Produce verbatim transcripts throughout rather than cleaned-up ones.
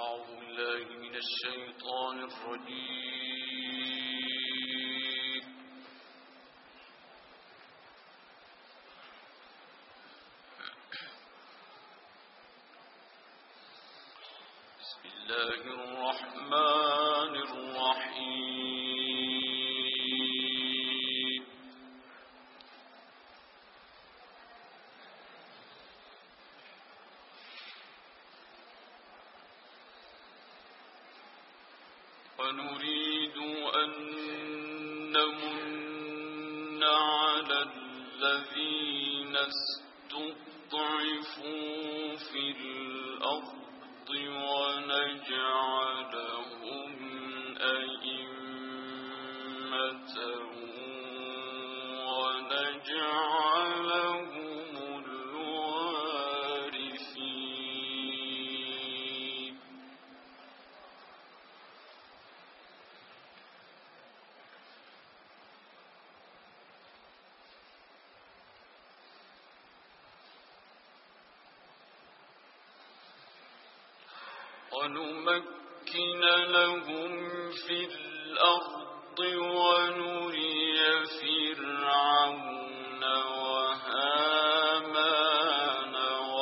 أعوذ بالله من الشيطان الرجيم. بسم الله الرحمن الرحيم. ونريد أن نمن على الذين استضعفوا في الأرض ونجعلهم أئمة ونجعلهم ونمكن لهم في الأرض ونري فرعون وهامان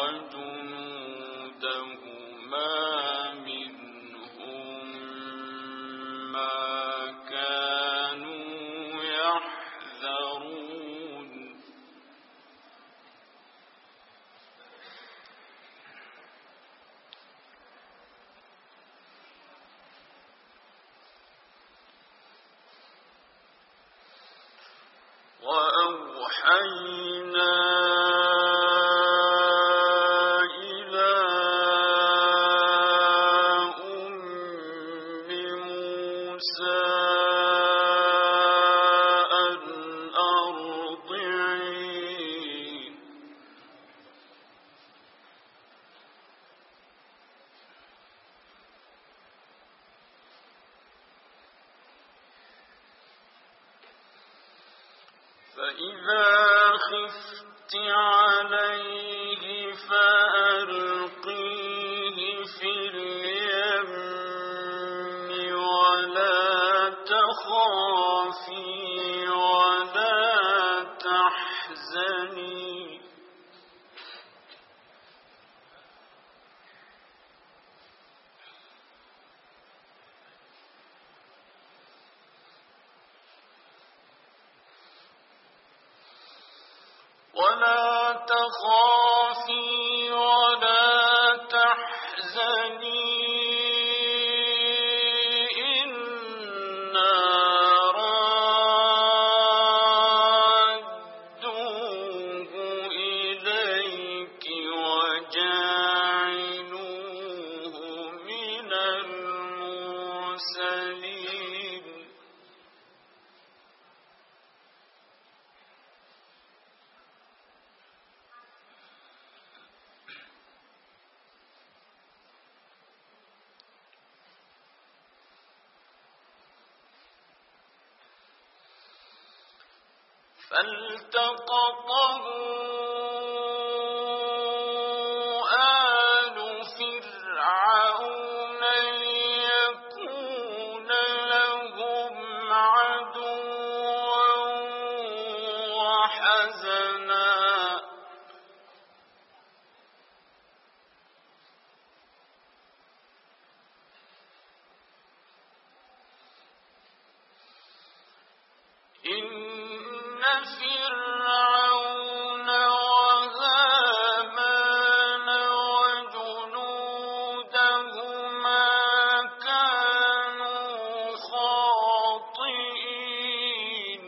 وجنودهما منهم ما كانوا يحذرون. وأوحينا إلى أم موسى أن أرضعيه فإذا خفت عليه فألقيه في اليم ولا تخافي ولا تحزني ولا تخافي ولا تحزني إنا رادوه إليك وجاعلوه من المرسلين. فالتقطه آل فرعون ليكون لهم عدوا وحزنا إن فرعون وهامان وجنودهما كانوا خاطئين.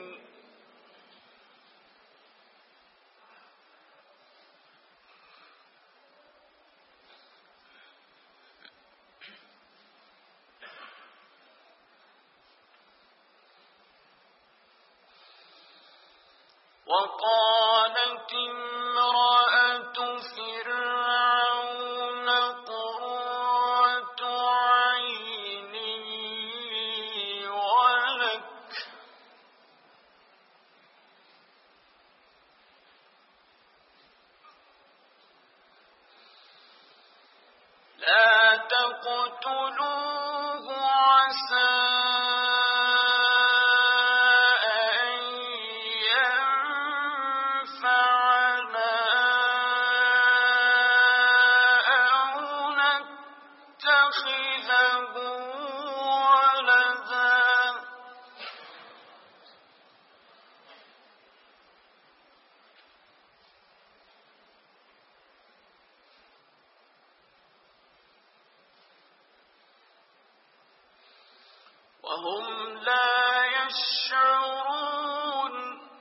وقالت امرأة فرعون قرة عين لي ولك لا تقتلوه عسى أن ينفعنا أو نتخذه ولدا وهم لا يشعرون.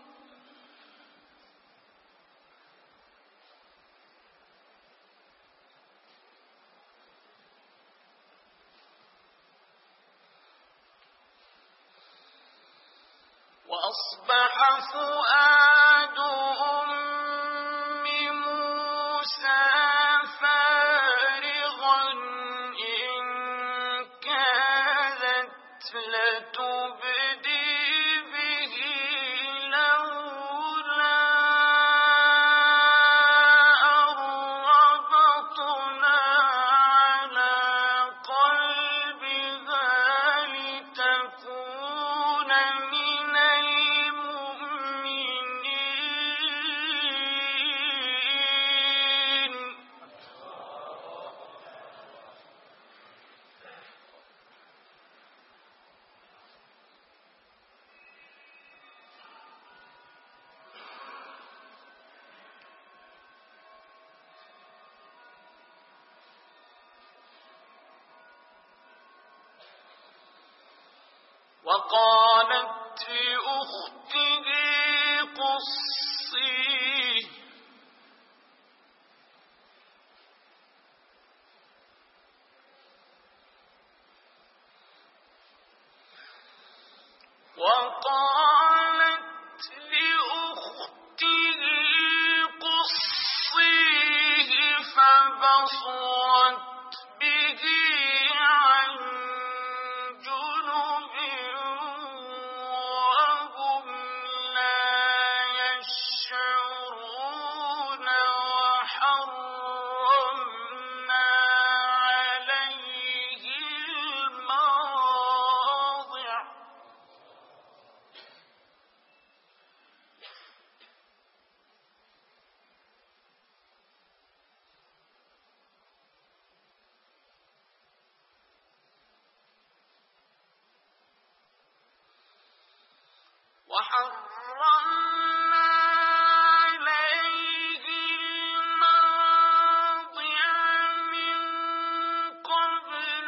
وأصبح فؤاد أم موسى فارغا إن كادت لتبدي به لولا أن ربطنا على قلبها لتكون من المؤمنين. وقالت لأخته قصيه وقالت لأخته قصيه فبصرت به عن جنب وهم لا يشعرون. وحرمنا عليه المراضع وحرمنا عليه المراضع من قبل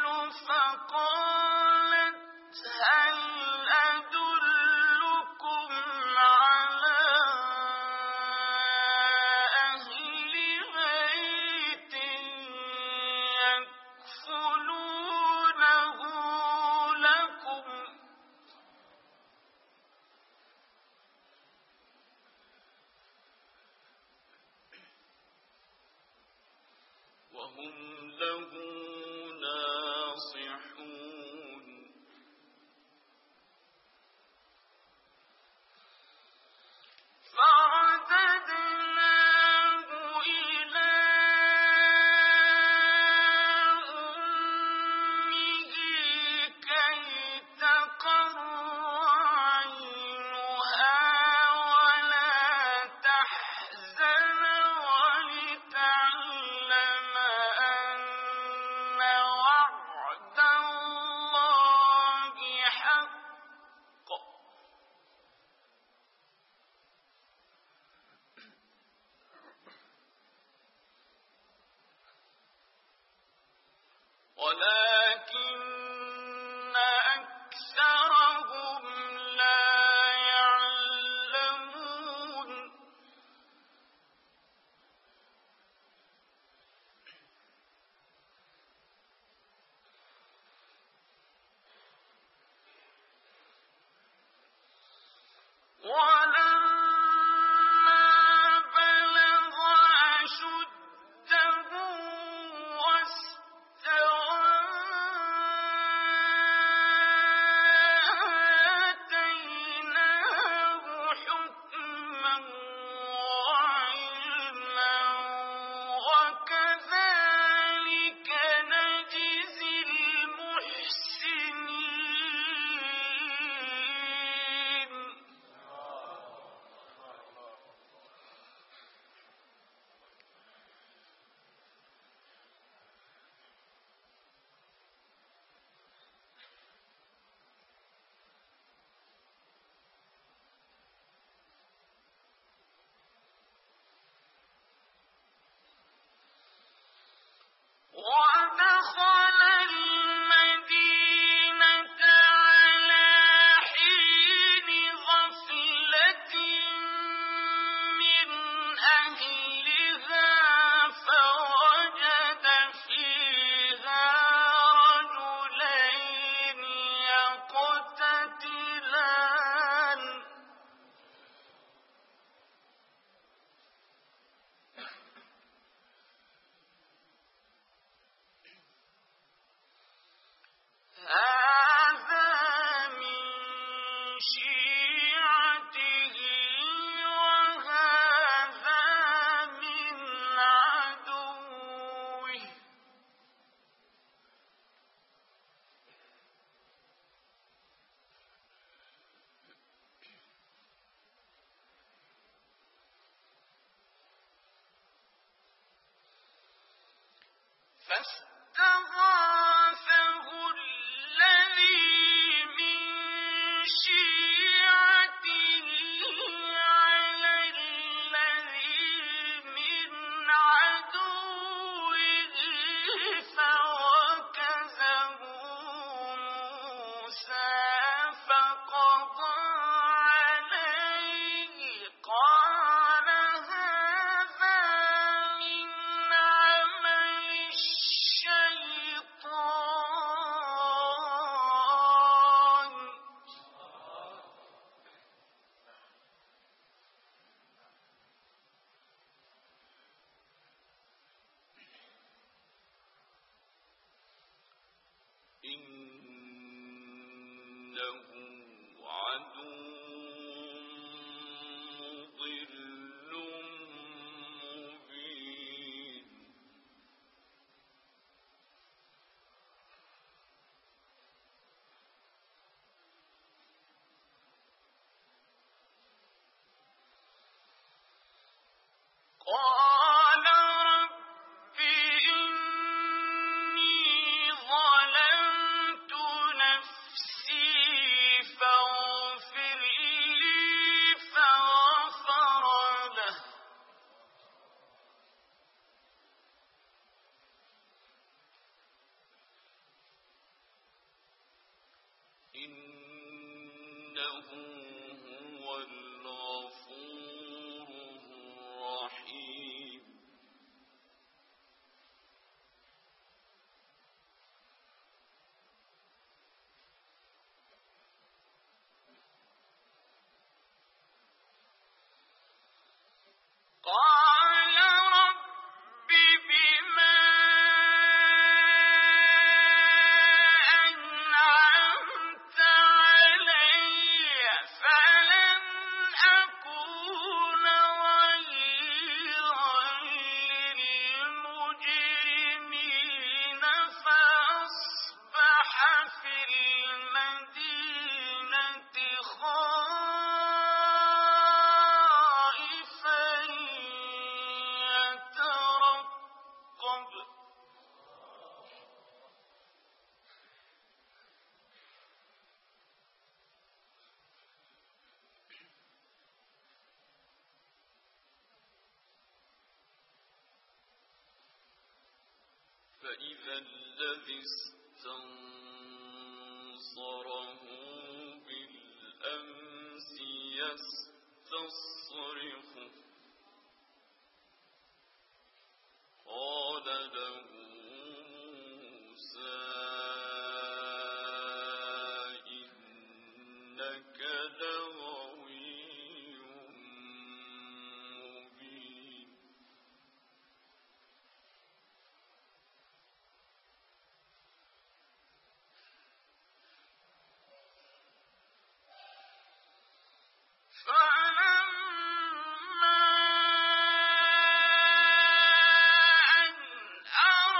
فقالت هل أدلكم على أهل بيت يكفلونه لكم وهم له ناصحون. فرددناه إلى أمه كي تقر عينها ولا تحزن ولتعلم أن وعد الله حق ولكن أكثرهم لا يعلمون. ولما بلغ أشده واستوى فاستغاثه الذي من شيعته على الذي من عدوه فوكزه موسى فقضى عليه قال هذا من عمل الشيطان إنه عدو مضل مبين قال رب إني ظلمت نفسي فاغفر لي فغفر له إنه هو الغفور الرحيم قال رب بما أنعمت علي فلن أكون ظهيرا للمجرمين فأصبح في المدينة خائفا يترقب فإذا الذي استنصره بالأمس يستصرخه قال له موسى إنك لغوي مبين فلما أن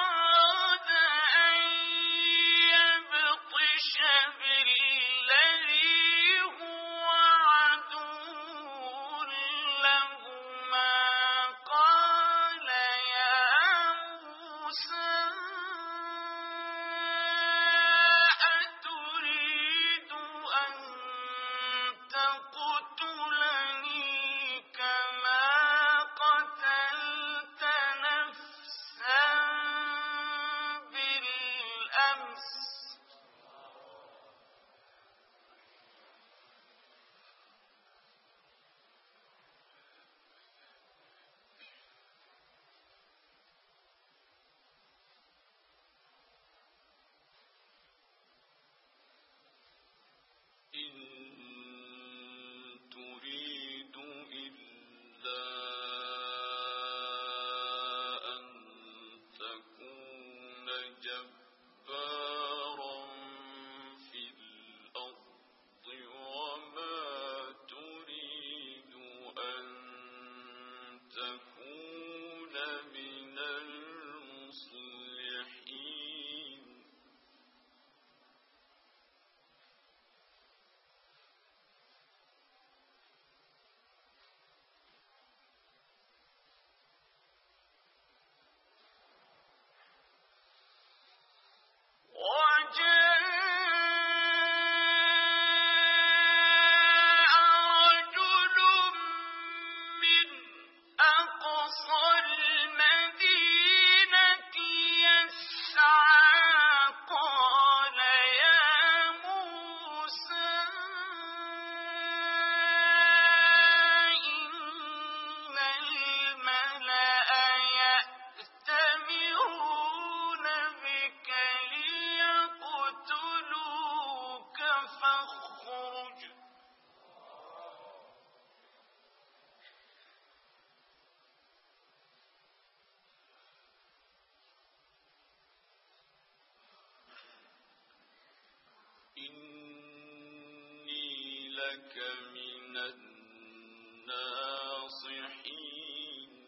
إني لك من الناصحين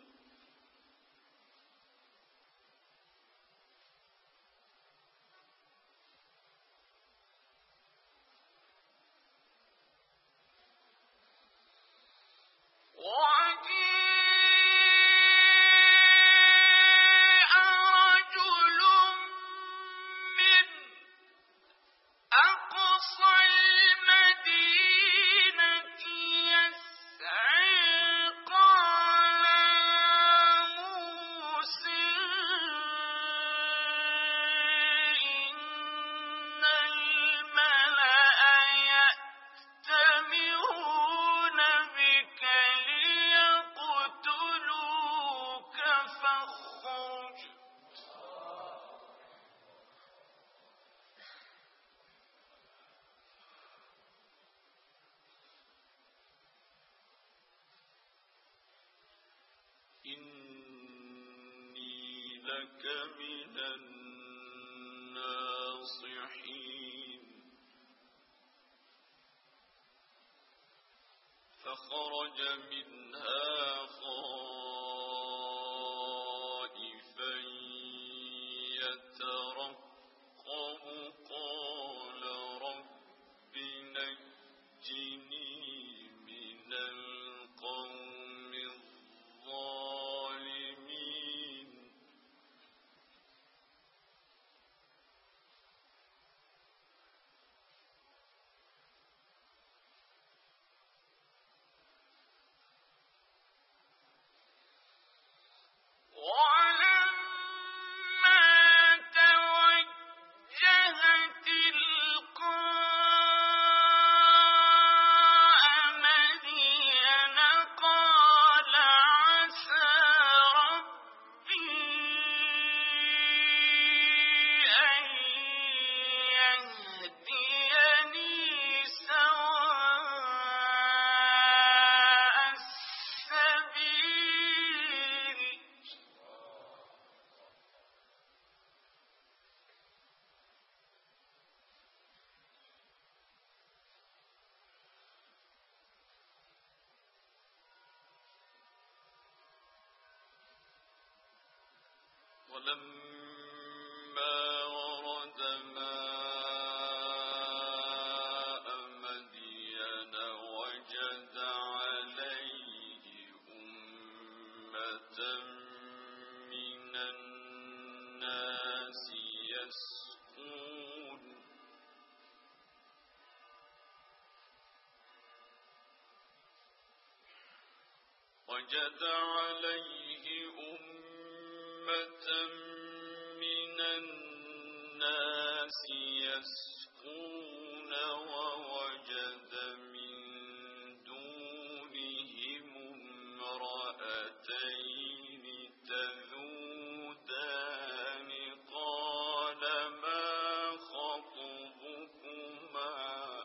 إني لك من الناصحين فخرج منها خائفا يترقب قال رب نجني من القوم الظالمين ولما ورد ماء مدين وجد عليه أمة من الناس يسقون وجد عليه أمة من الناس يسقون ووجد من دونهم امرأتين تذودان قال ما خطبكما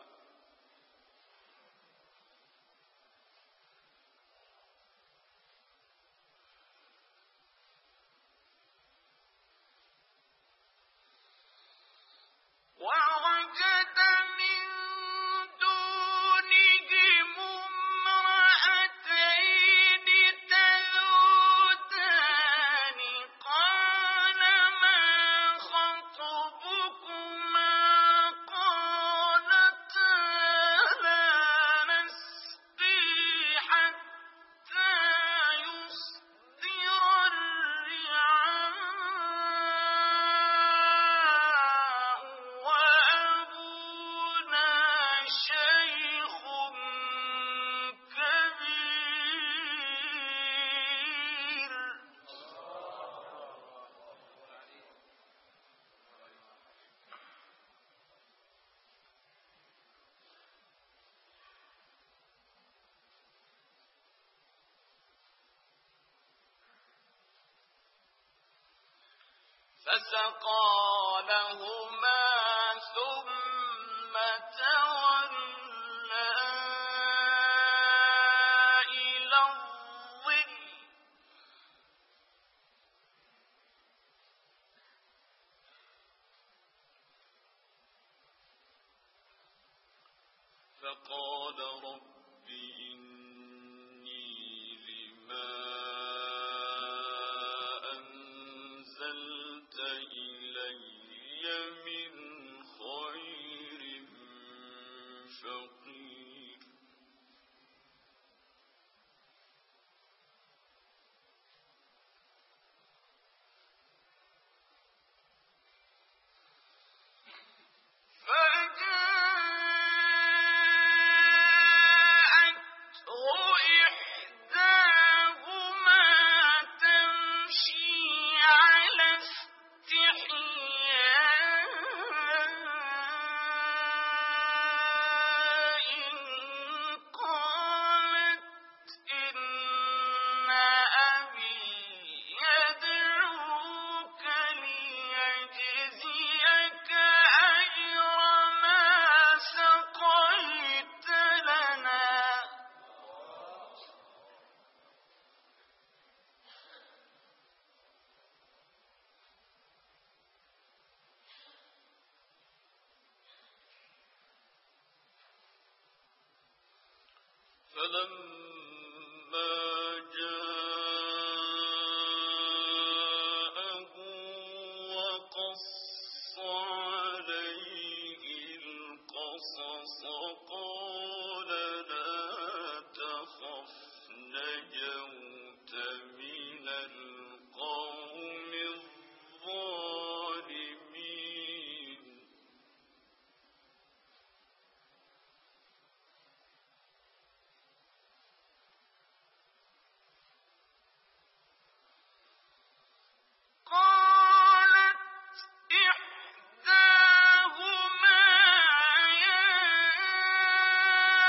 فسقى لهما ثم تولى إلى الظل فقال رب إني لما أنزلت إلي من خير فقير فلما جاءه وقص عليه القصص قال لا تخف نجوت من القوم الظالمين قالت إحداهما يا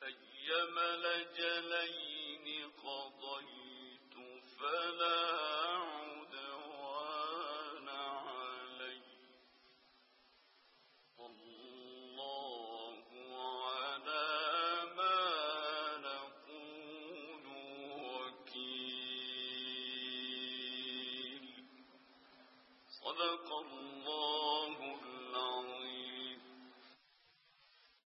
أيما الأجلين